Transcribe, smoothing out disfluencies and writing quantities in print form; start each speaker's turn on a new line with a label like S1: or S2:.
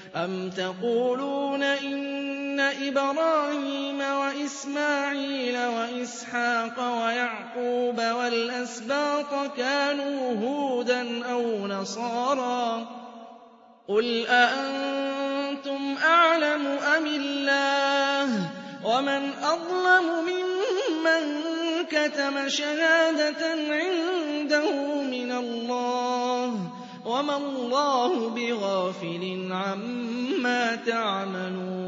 S1: أَمْ تَقُولُونَ إِنَّ إِبْرَاهِيمَ وَإِسْمَاعِيلَ وَإِسْحَاقَ وَيَعْقُوبَ وَالْأَسْبَاطَ كَانُوا هُودًا أَوْ نَصَارَىٰ ۗ قُلْ أَأَنتُمْ أَعْلَمُ أَمِ اللَّهُ ۗ وَمَنْ أَظْلَمُ مِمَّن كَتَمَ شَهَادَةً عِندَهُ مِنَ اللَّهِ ۗ وَمَا اللَّهُ بِغَافِلٍ عَمَّا تَعْمَلُونَ